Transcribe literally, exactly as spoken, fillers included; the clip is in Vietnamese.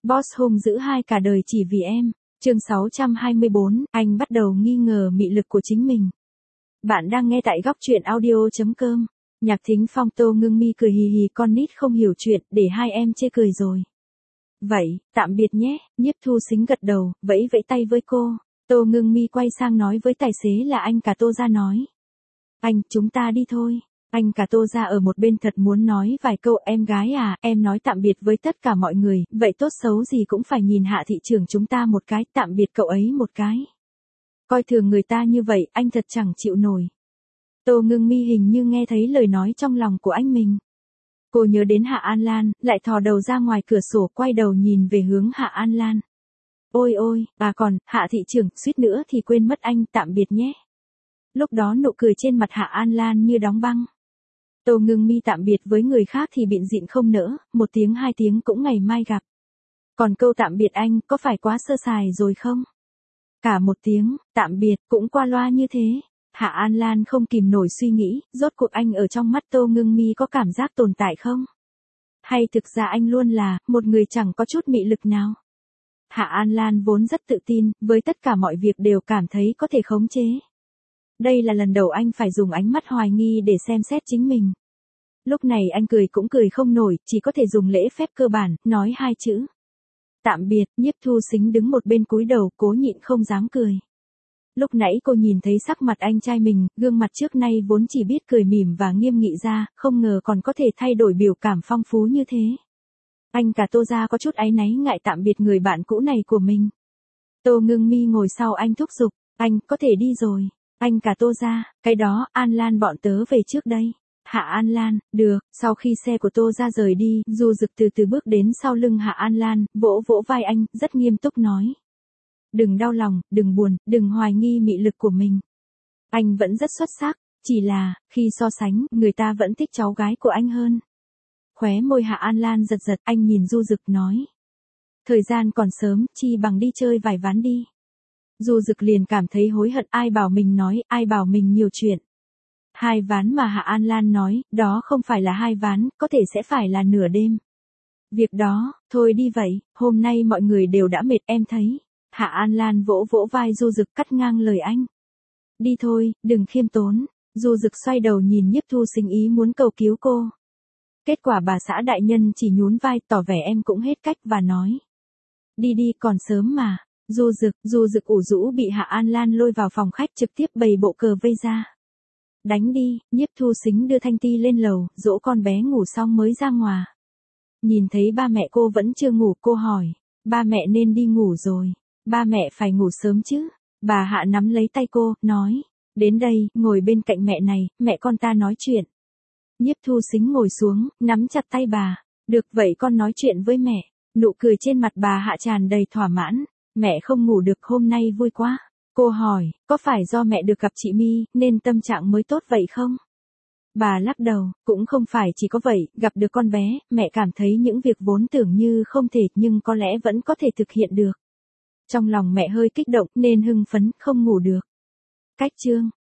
Boss hung dữ hai cả đời chỉ vì em. Chương sáu trăm hai mươi bốn, anh bắt đầu nghi ngờ mị lực của chính mình. Bạn đang nghe tại góc truyện audio chấm com. Nhạc Thính Phong Tô Ngưng Mi cười hì hì, con nít không hiểu chuyện, để hai em chê cười rồi. Vậy, tạm biệt nhé. Nhiếp Thu Sính gật đầu, vẫy vẫy tay với cô. Tô Ngưng Mi quay sang nói với tài xế là anh cả Tô ra nói. Anh, chúng ta đi thôi. Anh cả Tô ra ở một bên thật muốn nói vài câu. Em gái à, em nói tạm biệt với tất cả mọi người, vậy tốt xấu gì cũng phải nhìn Hạ thị trưởng chúng ta một cái, tạm biệt cậu ấy một cái. Coi thường người ta như vậy, anh thật chẳng chịu nổi. Tô Ngưng Mi hình như nghe thấy lời nói trong lòng của anh mình. Cô nhớ đến Hạ An Lan, lại thò đầu ra ngoài cửa sổ, quay đầu nhìn về hướng Hạ An Lan. Ôi ôi, à còn, Hạ thị trưởng, suýt nữa thì quên mất anh, tạm biệt nhé. Lúc đó nụ cười trên mặt Hạ An Lan như đóng băng. Tô Ngưng Mi tạm biệt với người khác thì bịn dịn không nỡ, một tiếng hai tiếng cũng ngày mai gặp. Còn câu tạm biệt anh, có phải quá sơ sài rồi không? Cả một tiếng, tạm biệt, cũng qua loa như thế. Hạ An Lan không kìm nổi suy nghĩ, rốt cuộc anh ở trong mắt Tô Ngưng Mi có cảm giác tồn tại không? Hay thực ra anh luôn là, một người chẳng có chút mị lực nào? Hạ An Lan vốn rất tự tin, với tất cả mọi việc đều cảm thấy có thể khống chế. Đây là lần đầu anh phải dùng ánh mắt hoài nghi để xem xét chính mình. Lúc này anh cười cũng cười không nổi, chỉ có thể dùng lễ phép cơ bản, nói hai chữ. Tạm biệt. Nhiếp Thu Sính đứng một bên cúi đầu, cố nhịn không dám cười. Lúc nãy cô nhìn thấy sắc mặt anh trai mình, gương mặt trước nay vốn chỉ biết cười mỉm và nghiêm nghị ra, không ngờ còn có thể thay đổi biểu cảm phong phú như thế. Anh cả Tô ra có chút áy náy ngại tạm biệt người bạn cũ này của mình. Tô Ngưng Mi ngồi sau anh thúc giục, anh có thể đi rồi. Anh cả Tô ra, cái đó, An Lan bọn tớ về trước đây. Hạ An Lan, được. Sau khi xe của Tô ra rời đi, Du Dực từ từ bước đến sau lưng Hạ An Lan, vỗ vỗ vai anh, rất nghiêm túc nói. Đừng đau lòng, đừng buồn, đừng hoài nghi mị lực của mình. Anh vẫn rất xuất sắc, chỉ là, khi so sánh, người ta vẫn thích cháu gái của anh hơn. Khóe môi Hạ An Lan giật giật, anh nhìn Du Dực nói. Thời gian còn sớm, chi bằng đi chơi vài ván đi. Du Dực liền cảm thấy hối hận, ai bảo mình nói, ai bảo mình nhiều chuyện. Hai ván mà Hạ An Lan nói, đó không phải là hai ván, có thể sẽ phải là nửa đêm. Việc đó, thôi đi vậy, hôm nay mọi người đều đã mệt em thấy. Hạ An Lan vỗ vỗ vai Du Dực cắt ngang lời anh. Đi thôi, đừng khiêm tốn. Du Dực xoay đầu nhìn Nhiếp Thu Sính ý muốn cầu cứu cô. Kết quả bà xã đại nhân chỉ nhún vai tỏ vẻ em cũng hết cách và nói. Đi đi, còn sớm mà. Du Dực, Du Dực ủ rũ bị Hạ An Lan lôi vào phòng khách trực tiếp bày bộ cờ vây ra. Đánh đi. Nhiếp Thu Sính đưa Thanh Ti lên lầu, dỗ con bé ngủ xong mới ra ngoài. Nhìn thấy ba mẹ cô vẫn chưa ngủ, cô hỏi. Ba mẹ nên đi ngủ rồi. Ba mẹ phải ngủ sớm chứ. Bà Hạ nắm lấy tay cô, nói. Đến đây, ngồi bên cạnh mẹ này, mẹ con ta nói chuyện. Nhiếp Thu Sính ngồi xuống, nắm chặt tay bà. Được vậy con nói chuyện với mẹ. Nụ cười trên mặt bà Hạ tràn đầy thỏa mãn. Mẹ không ngủ được, hôm nay vui quá. Cô hỏi, có phải do mẹ được gặp chị My, nên tâm trạng mới tốt vậy không? Bà lắc đầu, cũng không phải chỉ có vậy, gặp được con bé, mẹ cảm thấy những việc vốn tưởng như không thể nhưng có lẽ vẫn có thể thực hiện được. Trong lòng mẹ hơi kích động nên hưng phấn, không ngủ được. Cách chương.